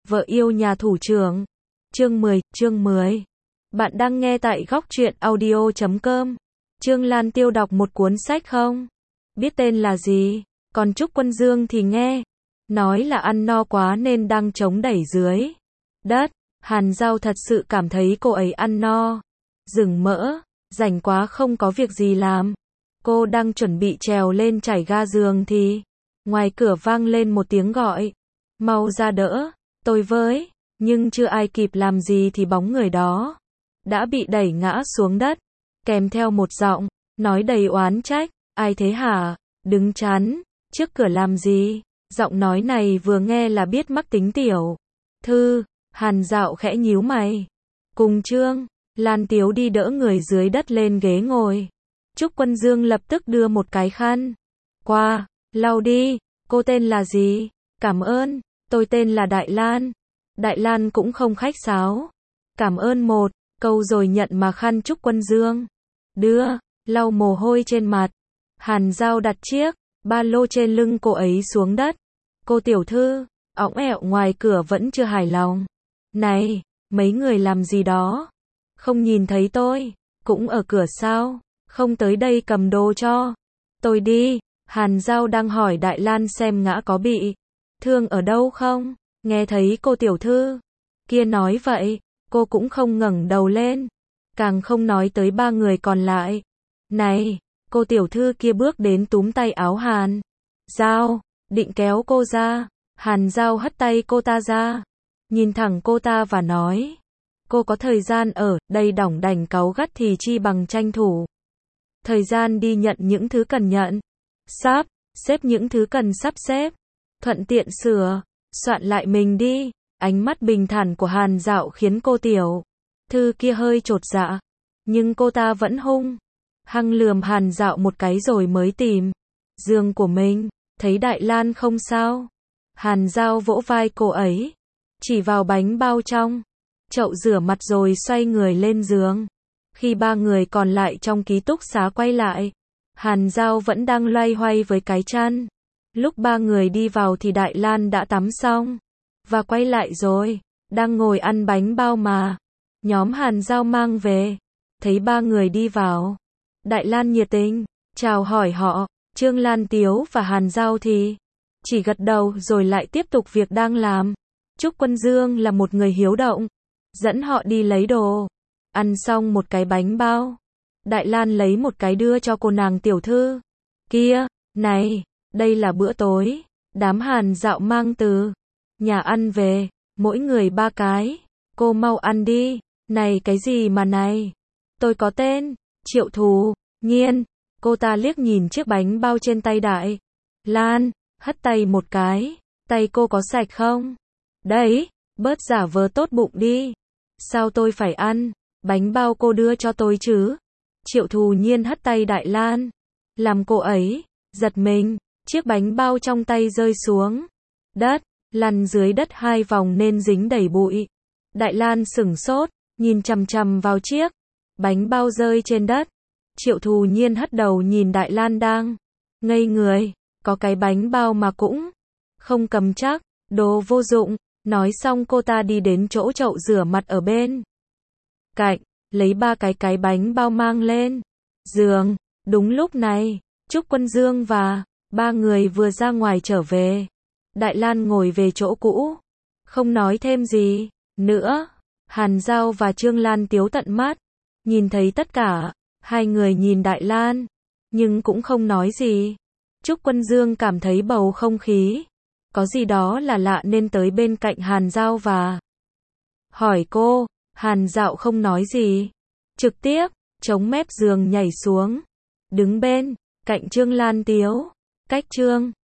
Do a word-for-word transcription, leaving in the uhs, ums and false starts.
Vợ yêu nhà thủ trưởng. Chương mười, chương mười. Bạn đang nghe tại góc truyện audio chấm com. Trương Lan Tiêu đọc một cuốn sách không? Biết tên là gì? Còn Trúc Quân Dương thì nghe. Nói là ăn no quá nên đang chống đẩy dưới đất. Hàn Giao thật sự cảm thấy cô ấy ăn no. Rừng mỡ, rảnh quá không có việc gì làm. Cô đang chuẩn bị trèo lên trải ga giường thì ngoài cửa vang lên một tiếng gọi. Mau ra đỡ, tôi với. Nhưng chưa ai kịp làm gì thì bóng người đó đã bị đẩy ngã xuống đất, kèm theo một giọng nói đầy oán trách. Ai thế hả? Đứng chắn trước cửa làm gì? Giọng nói này vừa nghe là biết mắc tính tiểu thư. Hàn Dạo khẽ nhíu mày. Cùng Trương Lan Tiếu đi đỡ người dưới đất lên ghế ngồi. Trúc Quân Dương lập tức đưa một cái khăn qua, lau đi. Cô tên là gì? Cảm ơn, tôi tên là Đại Lan. Đại Lan cũng không khách sáo. Cảm ơn một câu rồi nhận mà khăn Trúc Quân Dương đưa, lau mồ hôi trên mặt. Hàn Giao đặt chiếc ba lô trên lưng cô ấy xuống đất. Cô tiểu thư, õng ẹo ngoài cửa vẫn chưa hài lòng. Này, mấy người làm gì đó? Không nhìn thấy tôi, cũng ở cửa sao? Không tới đây cầm đồ cho tôi đi. Hàn Giao đang hỏi Đại Lan xem ngã có bị thương ở đâu không. Nghe thấy cô tiểu thư kia nói vậy, cô cũng không ngẩng đầu lên, càng không nói tới ba người còn lại. Này, cô tiểu thư kia bước đến túm tay áo Hàn Giao, định kéo cô ra. Hàn Giao hất tay cô ta ra, nhìn thẳng cô ta và nói, cô có thời gian ở đây đỏng đảnh cáu gắt thì chi bằng tranh thủ thời gian đi nhận những thứ cần nhận, sắp xếp những thứ cần sắp xếp, thuận tiện sửa soạn lại mình đi. Ánh mắt bình thản của Hàn Dạo khiến cô tiểu thư kia hơi chột dạ, nhưng cô ta vẫn hung hăng lườm Hàn Dạo một cái rồi mới tìm giường của mình. Thấy Đại Lan không sao, Hàn Giao vỗ vai cô ấy, chỉ vào bánh bao trong chậu rửa mặt rồi xoay người lên giường. Khi ba người còn lại trong ký túc xá quay lại, Hàn Giao vẫn đang loay hoay với cái chăn. Lúc ba người đi vào thì Đại Lan đã tắm xong và quay lại rồi, đang ngồi ăn bánh bao mà nhóm Hàn Giao mang về. Thấy ba người đi vào, Đại Lan nhiệt tình chào hỏi họ. Trương Lan Tiếu và Hàn Giao thì chỉ gật đầu rồi lại tiếp tục việc đang làm. Trúc Quân Dương là một người hiếu động, dẫn họ đi lấy đồ. Ăn xong một cái bánh bao, Đại Lan lấy một cái đưa cho cô nàng tiểu thư kia. Này, đây là bữa tối đám Hàn Dạo mang từ nhà ăn về, mỗi người ba cái. Cô mau ăn đi. Này cái gì mà này? Tôi có tên Triệu Thù Nhiên. Cô ta liếc nhìn chiếc bánh bao trên tay Đại Lan, hất tay một cái. Tay cô có sạch không? Đấy, bớt giả vờ tốt bụng đi. Sao tôi phải ăn bánh bao cô đưa cho tôi chứ? Triệu Thù Nhiên hất tay Đại Lan, làm cô ấy giật mình. Chiếc bánh bao trong tay rơi xuống đất, lăn dưới đất hai vòng nên dính đầy bụi. Đại Lan sửng sốt, nhìn chằm chằm vào chiếc bánh bao rơi trên đất. Triệu Thù Nhiên hất đầu nhìn Đại Lan đang ngây người, có cái bánh bao mà cũng không cầm chắc, đồ vô dụng. Nói xong cô ta đi đến chỗ chậu rửa mặt ở bên cạnh, lấy ba cái cái bánh bao mang lên giường. Đúng lúc này, Trúc Quân Dương và ba người vừa ra ngoài trở về. Đại Lan ngồi về chỗ cũ, không nói thêm gì nữa. Hàn Giao và Trương Lan Tiếu tận mắt nhìn thấy tất cả. Hai người nhìn Đại Lan, nhưng cũng không nói gì. Trúc Quân Dương cảm thấy bầu không khí có gì đó là lạ nên tới bên cạnh Hàn Giao và hỏi cô. Hàn Dạo không nói gì, trực tiếp chống mép giường nhảy xuống, đứng bên cạnh Trương Lan Tiếu, cách Trương